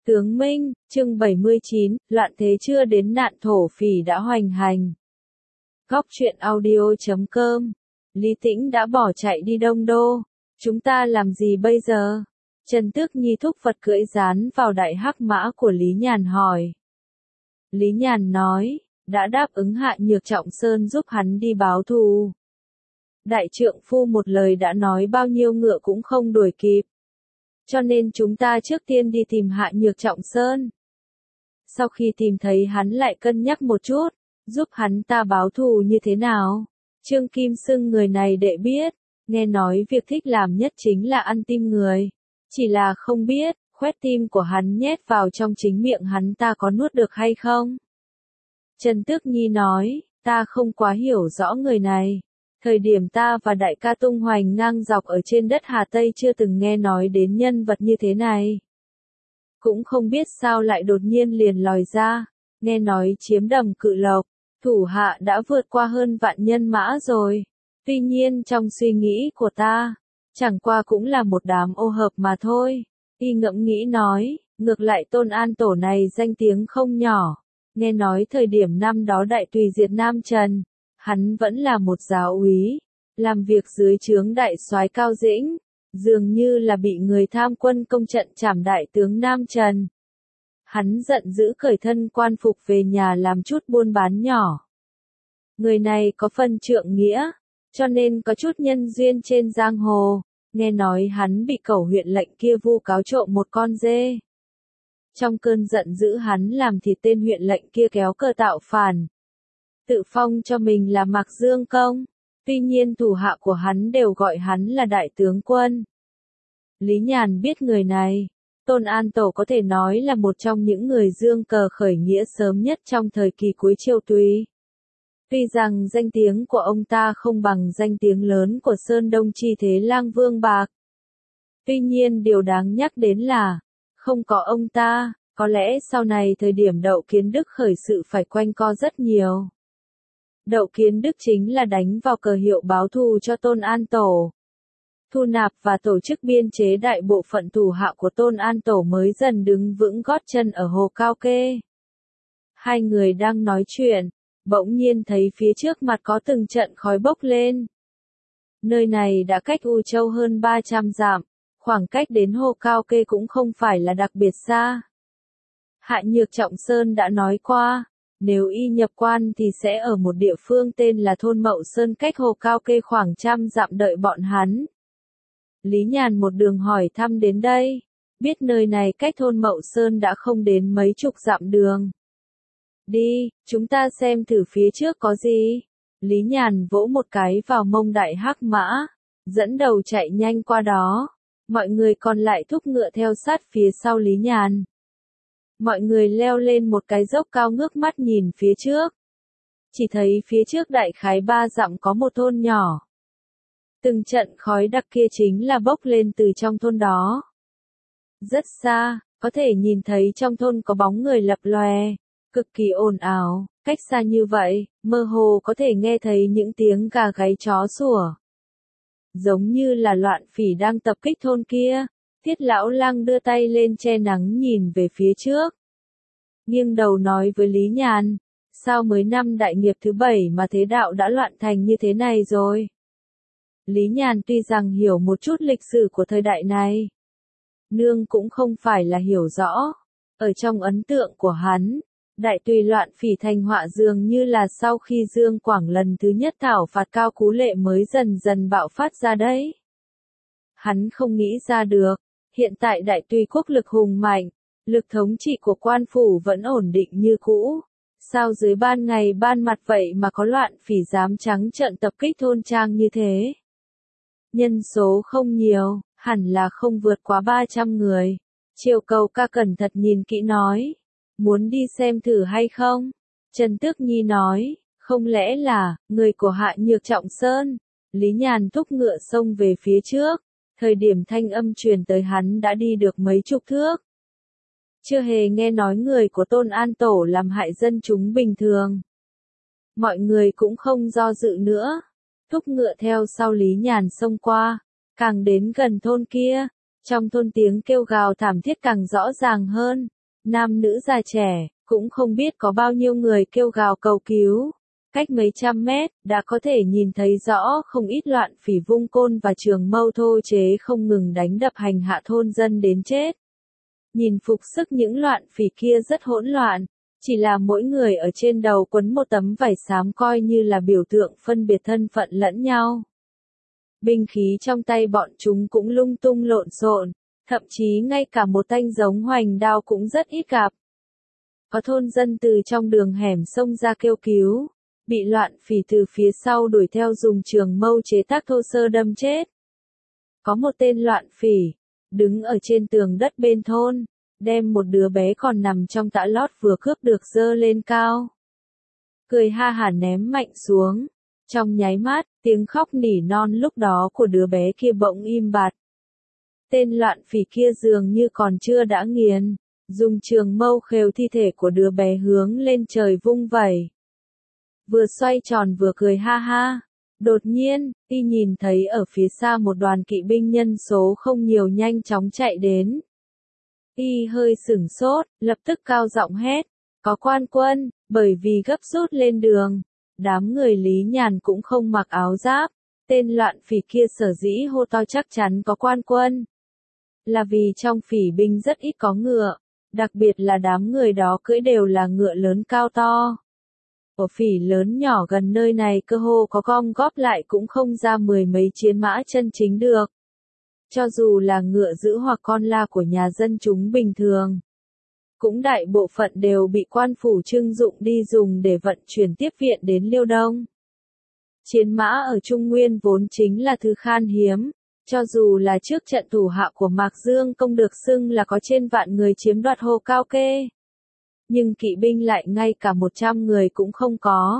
Tướng Minh, chương 79, loạn thế chưa đến nạn thổ phỉ đã hoành hành. Góc truyện audio.com. Lý Tĩnh đã bỏ chạy đi Đông Đô. Chúng ta làm gì bây giờ? Trần Tước Nhi thúc vật cưỡi dán vào đại hắc mã của Lý Nhàn hỏi. Lý Nhàn nói, đã đáp ứng Hạ Nhược Trọng Sơn giúp hắn đi báo thù. Đại trượng phu một lời đã nói bao nhiêu ngựa cũng không đuổi kịp. Cho nên chúng ta trước tiên đi tìm Hạ Nhược Trọng Sơn. Sau khi tìm thấy hắn lại cân nhắc một chút, giúp hắn ta báo thù như thế nào. Trương Kim xưng người này đệ biết, nghe nói việc thích làm nhất chính là ăn tim người. Chỉ là không biết, khoét tim của hắn nhét vào trong chính miệng hắn ta có nuốt được hay không. Trần Tước Nhi nói, ta không quá hiểu rõ người này. Thời điểm ta và đại ca tung hoành ngang dọc ở trên đất Hà Tây chưa từng nghe nói đến nhân vật như thế này. Cũng không biết sao lại đột nhiên liền lòi ra, nghe nói chiếm Đầm Cự Lộc, thủ hạ đã vượt qua hơn vạn nhân mã rồi. Tuy nhiên trong suy nghĩ của ta, chẳng qua cũng là một đám ô hợp mà thôi. Y ngẫm nghĩ nói, ngược lại Tôn An Tổ này danh tiếng không nhỏ. Nghe nói thời điểm năm đó đại tùy diệt Nam Trần, hắn vẫn là một giáo úy, làm việc dưới trướng đại soái Cao Dĩnh, dường như là bị người tham quân công trận trảm đại tướng Nam Trần. Hắn giận dữ cởi thân quan phục về nhà làm chút buôn bán nhỏ. Người này có phần trượng nghĩa, cho nên có chút nhân duyên trên giang hồ, nghe nói hắn bị cẩu huyện lệnh kia vu cáo trộm một con dê. Trong cơn giận dữ hắn làm thịt tên huyện lệnh kia kéo cờ tạo phản. Tự phong cho mình là Mạc Dương Công, tuy nhiên thủ hạ của hắn đều gọi hắn là đại tướng quân. Lý Nhàn biết người này, Tôn An Tổ có thể nói là một trong những người dương cờ khởi nghĩa sớm nhất trong thời kỳ cuối Triều Tùy. Tuy rằng danh tiếng của ông ta không bằng danh tiếng lớn của Sơn Đông Chi Thế Lang Vương Bạc. Tuy nhiên điều đáng nhắc đến là, không có ông ta, có lẽ sau này thời điểm Đậu Kiến Đức khởi sự phải quanh co rất nhiều. Đậu Kiến Đức chính là đánh vào cờ hiệu báo thù cho Tôn An Tổ. Thu nạp và tổ chức biên chế đại bộ phận thủ hạ của Tôn An Tổ mới dần đứng vững gót chân ở Hồ Cao Kê. Hai người đang nói chuyện, bỗng nhiên thấy phía trước mặt có từng trận khói bốc lên. Nơi này đã cách U Châu hơn 300 dặm, khoảng cách đến Hồ Cao Kê cũng không phải là đặc biệt xa. Hạ Nhược Trọng Sơn đã nói qua, nếu y nhập quan thì sẽ ở một địa phương tên là thôn Mậu Sơn cách Hồ Cao Kê khoảng 100 dặm đợi bọn hắn. Lý Nhàn một đường hỏi thăm đến đây, biết nơi này cách thôn Mậu Sơn đã không đến mấy chục dặm đường. Đi, chúng ta xem thử phía trước có gì. Lý Nhàn vỗ một cái vào mông đại hắc mã, dẫn đầu chạy nhanh qua đó. Mọi người còn lại thúc ngựa theo sát phía sau Lý Nhàn. Mọi người leo lên một cái dốc cao ngước mắt nhìn phía trước. Chỉ thấy phía trước đại khái 3 dặm có một thôn nhỏ. Từng trận khói đặc kia chính là bốc lên từ trong thôn đó. Rất xa, có thể nhìn thấy trong thôn có bóng người lập lòe, cực kỳ ồn ào, cách xa như vậy, mơ hồ có thể nghe thấy những tiếng gà gáy chó sủa. Giống như là loạn phỉ đang tập kích thôn kia. Tiết Lão Lăng đưa tay lên che nắng nhìn về phía trước. Nghiêng đầu nói với Lý Nhàn, sao mới năm đại nghiệp thứ 7 mà thế đạo đã loạn thành như thế này rồi? Lý Nhàn tuy rằng hiểu một chút lịch sử của thời đại này, nương cũng không phải là hiểu rõ. Ở trong ấn tượng của hắn, đại tùy loạn phỉ thành họa dường như là sau khi Dương Quảng lần thứ nhất thảo phạt Cao Cú Lệ mới dần dần bạo phát ra đấy. Hắn không nghĩ ra được, hiện tại đại tùy quốc lực hùng mạnh, lực thống trị của quan phủ vẫn ổn định như cũ. Sao dưới ban ngày ban mặt vậy mà có loạn phỉ dám trắng trợn tập kích thôn trang như thế? Nhân số không nhiều, hẳn là không vượt quá 300 người. Triều Cầu ca cẩn thận nhìn kỹ nói, muốn đi xem thử hay không? Trần Tước Nhi nói, không lẽ là người của Hạ Nhược Trọng Sơn? Lý Nhàn thúc ngựa xông về phía trước. Thời điểm thanh âm truyền tới hắn đã đi được mấy chục thước. Chưa hề nghe nói người của Tôn An Tổ làm hại dân chúng bình thường. Mọi người cũng không do dự nữa. Thúc ngựa theo sau Lý Nhàn xông qua. Càng đến gần thôn kia, trong thôn tiếng kêu gào thảm thiết càng rõ ràng hơn. nam nữ già trẻ, cũng không biết có bao nhiêu người kêu gào cầu cứu. Cách mấy trăm mét, đã có thể nhìn thấy rõ không ít loạn phỉ vung côn và trường mâu thô chế không ngừng đánh đập hành hạ thôn dân đến chết. Nhìn phục sức những loạn phỉ kia rất hỗn loạn, chỉ là mỗi người ở trên đầu quấn một tấm vải xám coi như là biểu tượng phân biệt thân phận lẫn nhau. Binh khí trong tay bọn chúng cũng lung tung lộn xộn, thậm chí ngay cả một thanh giống hoành đao cũng rất ít gặp. Có thôn dân từ trong đường hẻm xông ra kêu cứu, bị loạn phỉ từ phía sau đuổi theo dùng trường mâu chế tác thô sơ đâm chết. Có một tên loạn phỉ, đứng ở trên tường đất bên thôn, đem một đứa bé còn nằm trong tã lót vừa cướp được giơ lên cao. Cười ha hả ném mạnh xuống. Trong nháy mắt, tiếng khóc nỉ non lúc đó của đứa bé kia bỗng im bặt. Tên loạn phỉ kia dường như còn chưa đã nghiền, dùng trường mâu khều thi thể của đứa bé hướng lên trời vung vẩy. Vừa xoay tròn vừa cười ha ha. Đột nhiên, y nhìn thấy ở phía xa một đoàn kỵ binh nhân số không nhiều nhanh chóng chạy đến. Y hơi sửng sốt, lập tức cao giọng hét, có quan quân, bởi vì gấp rút lên đường. Đám người Lý Nhàn cũng không mặc áo giáp, tên loạn phỉ kia sở dĩ hô to chắc chắn có quan quân. Là vì trong phỉ binh rất ít có ngựa, đặc biệt là đám người đó cưỡi đều là ngựa lớn cao to. Ở phỉ lớn nhỏ gần nơi này cơ hồ có gom góp lại cũng không ra mười mấy chiến mã chân chính được. Cho dù là ngựa giữ hoặc con la của nhà dân chúng bình thường, cũng đại bộ phận đều bị quan phủ trưng dụng đi dùng để vận chuyển tiếp viện đến Liêu Đông. Chiến mã ở Trung Nguyên vốn chính là thứ khan hiếm, cho dù là trước trận thủ hạ của Mạc Dương Công được xưng là có trên vạn người chiếm đoạt Hồ Cao Kê. Nhưng kỵ binh lại ngay cả 100 người cũng không có.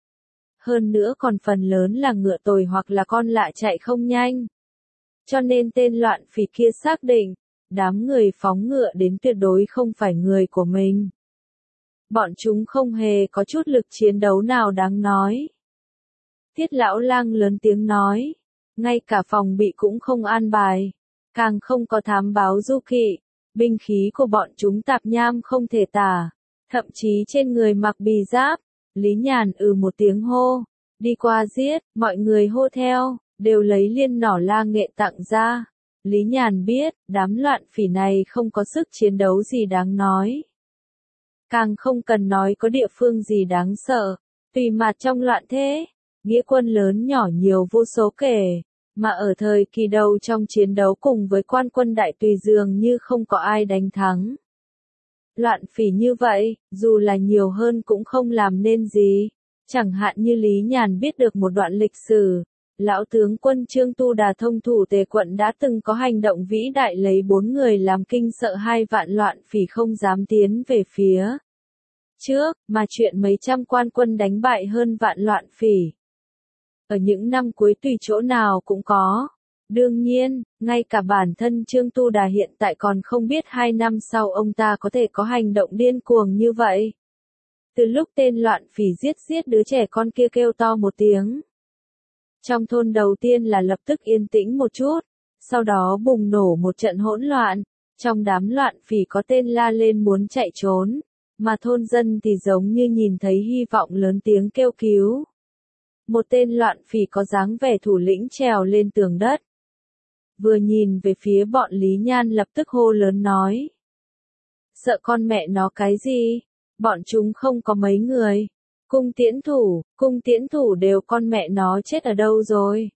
Hơn nữa còn phần lớn là ngựa tồi hoặc là con lạ chạy không nhanh. Cho nên tên loạn phỉ kia xác định, đám người phóng ngựa đến tuyệt đối không phải người của mình. Bọn chúng không hề có chút lực chiến đấu nào đáng nói. Tiết Lão Lang lớn tiếng nói, ngay cả phòng bị cũng không an bài, càng không có thám báo du kỵ, binh khí của bọn chúng tạp nham không thể tả, thậm chí trên người mặc bì giáp. Lý Nhàn một tiếng hô, đi qua giết, mọi người hô theo, đều lấy liên nỏ la nghệ tặng ra. Lý Nhàn biết, đám loạn phỉ này không có sức chiến đấu gì đáng nói. Càng không cần nói có địa phương gì đáng sợ, tùy mặt trong loạn thế, nghĩa quân lớn nhỏ nhiều vô số kể, mà ở thời kỳ đầu trong chiến đấu cùng với quan quân đại tùy dường như không có ai đánh thắng. Loạn phỉ như vậy, dù là nhiều hơn cũng không làm nên gì, chẳng hạn như Lý Nhàn biết được một đoạn lịch sử. Lão tướng quân Trương Tu Đà thông thủ Tề quận đã từng có hành động vĩ đại lấy 4 người làm kinh sợ 2 vạn loạn phỉ không dám tiến về phía trước, mà chuyện mấy trăm quan quân đánh bại hơn vạn loạn phỉ. Ở những năm cuối tùy chỗ nào cũng có. Đương nhiên, ngay cả bản thân Trương Tu Đà hiện tại còn không biết 2 năm sau ông ta có thể có hành động điên cuồng như vậy. Từ lúc tên loạn phỉ giết đứa trẻ con kia kêu to một tiếng. Trong thôn đầu tiên là lập tức yên tĩnh một chút, sau đó bùng nổ một trận hỗn loạn, trong đám loạn phỉ có tên la lên muốn chạy trốn, mà thôn dân thì giống như nhìn thấy hy vọng lớn tiếng kêu cứu. Một tên loạn phỉ có dáng vẻ thủ lĩnh trèo lên tường đất. Vừa nhìn về phía bọn Lý Nhan lập tức hô lớn nói. Sợ con mẹ nó cái gì? Bọn chúng không có mấy người. Cung tiễn thủ đều con mẹ nó chết ở đâu rồi?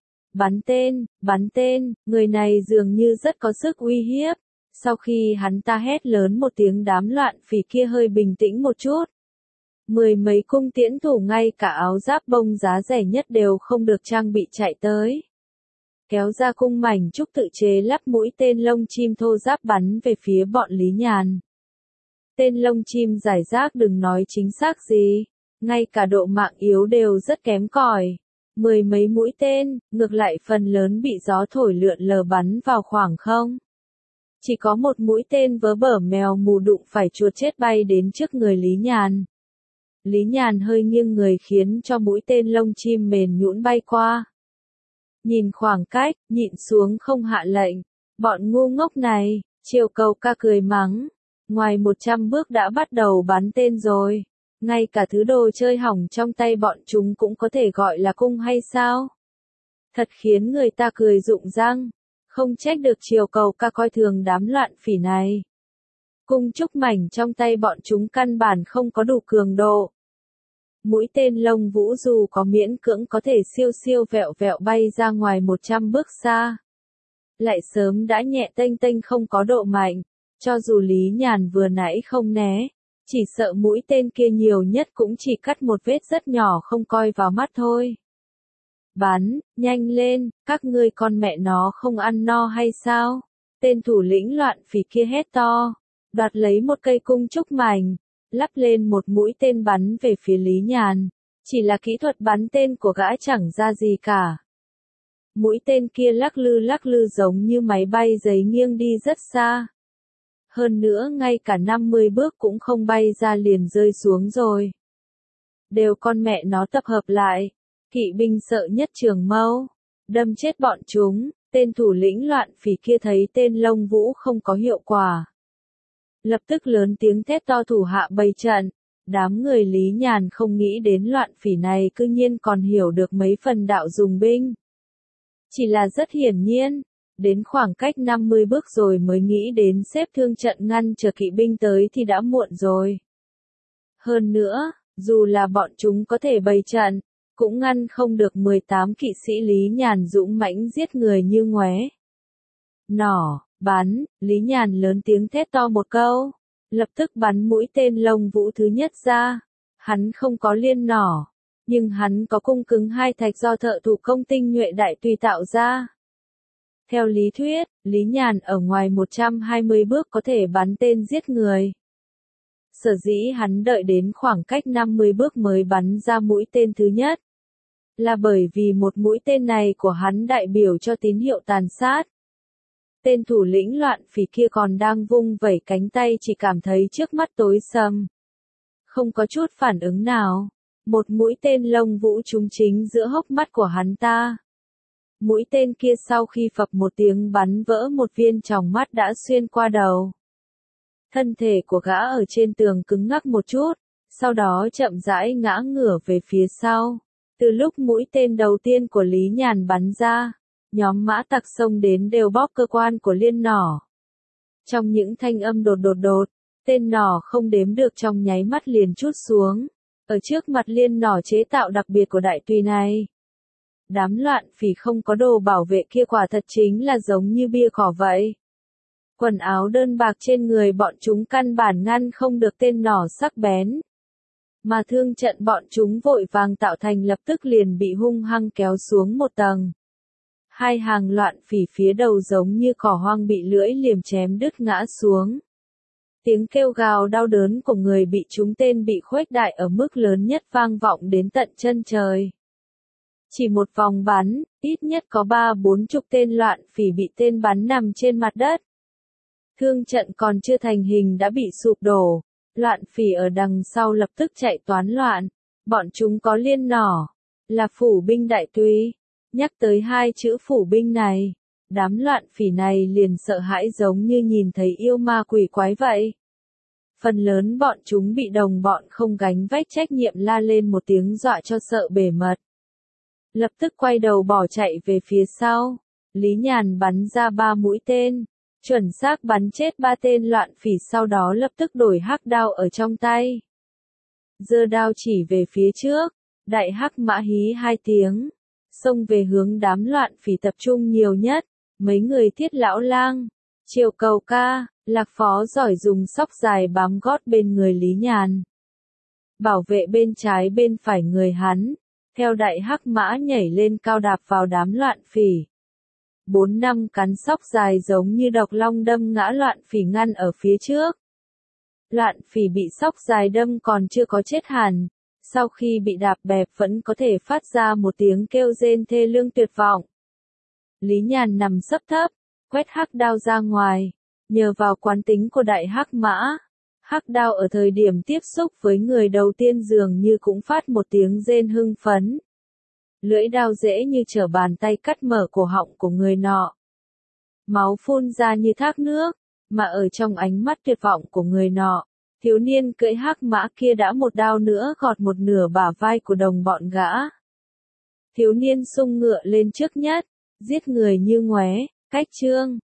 Bắn tên, người này dường như rất có sức uy hiếp. Sau khi hắn ta hét lớn một tiếng đám loạn phỉ kia hơi bình tĩnh một chút. 10 mấy cung tiễn thủ ngay cả áo giáp bông giá rẻ nhất đều không được trang bị chạy tới. Kéo ra cung mảnh trúc tự chế lắp mũi tên lông chim thô giáp bắn về phía bọn Lý Nhàn. Tên lông chim giải rác đừng nói chính xác gì, ngay cả độ mạng yếu đều rất kém cỏi. 10 mấy mũi tên, ngược lại phần lớn bị gió thổi lượn lờ bắn vào khoảng không. Chỉ có một mũi tên vớ bở mèo mù đụng phải chuột chết bay đến trước người Lý Nhàn. Lý Nhàn hơi nghiêng người khiến cho mũi tên lông chim mềm nhũn bay qua. Nhìn khoảng cách, nhịn xuống không hạ lệnh. Bọn ngu ngốc này, Triều Cầu Ca cười mắng. Ngoài 100 bước đã bắt đầu bắn tên rồi. Ngay cả thứ đồ chơi hỏng trong tay bọn chúng cũng có thể gọi là cung hay sao? Thật khiến người ta cười rụng răng. Không trách được Triều Cầu Ca coi thường đám loạn phỉ này. Cung trúc mảnh trong tay bọn chúng căn bản không có đủ cường độ. Mũi tên lông vũ dù có miễn cưỡng có thể siêu siêu vẹo vẹo bay ra ngoài 100 bước xa. Lại sớm đã nhẹ tênh tênh không có độ mạnh, cho dù Lý Nhàn vừa nãy không né, chỉ sợ mũi tên kia nhiều nhất cũng chỉ cắt một vết rất nhỏ không coi vào mắt thôi. Bắn, nhanh lên, các ngươi con mẹ nó không ăn no hay sao? Tên thủ lĩnh loạn phỉ kia hét to, đoạt lấy một cây cung trúc mảnh, lắp lên một mũi tên bắn về phía Lý Nhàn. Chỉ là kỹ thuật bắn tên của gã chẳng ra gì cả. Mũi tên kia lắc lư giống như máy bay giấy nghiêng đi rất xa. Hơn nữa ngay cả 50 bước cũng không bay ra liền rơi xuống rồi. Đều con mẹ nó tập hợp lại. Kỵ binh sợ nhất Trường Mâu. Đâm chết bọn chúng, tên thủ lĩnh loạn phỉ kia thấy tên lông vũ không có hiệu quả. Lập tức lớn tiếng thét to thủ hạ bày trận. Đám người Lý Nhàn không nghĩ đến loạn phỉ này cư nhiên còn hiểu được mấy phần đạo dùng binh. Chỉ là rất hiển nhiên, đến khoảng cách 50 bước rồi mới nghĩ đến xếp thương trận ngăn chờ kỵ binh tới thì đã muộn rồi. Hơn nữa, dù là bọn chúng có thể bày trận, cũng ngăn không được 18 kỵ sĩ Lý Nhàn dũng mãnh giết người như ngoé. Nỏ, bắn, Lý Nhàn lớn tiếng thét to một câu, lập tức bắn mũi tên lông vũ thứ nhất ra. Hắn không có liên nỏ, nhưng hắn có cung cứng hai thạch do thợ thủ công tinh nhuệ đại tùy tạo ra. Theo lý thuyết, Lý Nhàn ở ngoài 120 bước có thể bắn tên giết người. Sở dĩ hắn đợi đến khoảng cách 50 bước mới bắn ra mũi tên thứ nhất. Là bởi vì một mũi tên này của hắn đại biểu cho tín hiệu tàn sát. Tên thủ lĩnh loạn phỉ kia còn đang vung vẩy cánh tay chỉ cảm thấy trước mắt tối sầm. Không có chút phản ứng nào. Một mũi tên lông vũ trúng chính giữa hốc mắt của hắn ta. Mũi tên kia sau khi phập một tiếng bắn vỡ một viên tròng mắt đã xuyên qua đầu. Thân thể của gã ở trên tường cứng ngắc một chút, sau đó chậm rãi ngã ngửa về phía sau. Từ lúc mũi tên đầu tiên của Lý Nhàn bắn ra, nhóm mã tặc xông đến đều bóp cơ quan của liên nỏ. Trong những thanh âm đột, tên nỏ không đếm được trong nháy mắt liền trút xuống. Ở trước mặt liên nỏ chế tạo đặc biệt của đại tùy này. Đám loạn phỉ không có đồ bảo vệ kia quả thật chính là giống như bia cỏ vậy. Quần áo đơn bạc trên người bọn chúng căn bản ngăn không được tên nỏ sắc bén. Mà thương trận bọn chúng vội vàng tạo thành lập tức liền bị hung hăng kéo xuống một tầng. Hai hàng loạn phỉ phía đầu giống như cỏ hoang bị lưỡi liềm chém đứt ngã xuống. Tiếng kêu gào đau đớn của người bị trúng tên bị khuếch đại ở mức lớn nhất vang vọng đến tận chân trời. Chỉ một vòng bắn, ít nhất có 30-40 tên loạn phỉ bị tên bắn nằm trên mặt đất. Thương trận còn chưa thành hình đã bị sụp đổ, loạn phỉ ở đằng sau lập tức chạy toán loạn. Bọn chúng có liên nỏ, là phủ binh đại tùy. Nhắc tới hai chữ phủ binh này, đám loạn phỉ này liền sợ hãi giống như nhìn thấy yêu ma quỷ quái vậy. Phần lớn bọn chúng bị đồng bọn không gánh vách trách nhiệm la lên một tiếng dọa cho sợ bể mật. Lập tức quay đầu bỏ chạy về phía sau. Lý Nhàn bắn ra 3 mũi tên, chuẩn xác bắn chết 3 tên loạn phỉ, sau đó lập tức đổi hắc đao ở trong tay. Giơ đao chỉ về phía trước, đại hắc mã hí 2 tiếng, xông về hướng đám loạn phỉ tập trung nhiều nhất. Mấy người Thiết Lão Lang, Triều Cầu Ca, Lạc Phó giỏi dùng xóc dài bám gót bên người Lý Nhàn. Bảo vệ bên trái bên phải người hắn, theo đại hắc mã nhảy lên cao đạp vào đám loạn phỉ. 4-5 cắn xóc dài giống như độc long đâm ngã loạn phỉ ngăn ở phía trước. Loạn phỉ bị xóc dài đâm còn chưa có chết hẳn, sau khi bị đạp bẹp vẫn có thể phát ra một tiếng kêu rên thê lương tuyệt vọng. Lý Nhàn nằm sấp thấp, quét hắc đao ra ngoài, nhờ vào quán tính của đại hắc mã. Hắc đao ở thời điểm tiếp xúc với người đầu tiên dường như cũng phát một tiếng rên hưng phấn. Lưỡi đao dễ như trở bàn tay cắt mở cổ họng của người nọ. Máu phun ra như thác nước, Mà ở trong ánh mắt tuyệt vọng của người nọ, thiếu niên cưỡi hắc mã kia đã một đao nữa gọt một nửa bả vai của đồng bọn gã. Thiếu niên xung ngựa lên trước nhất, giết người như ngoé, cách chương.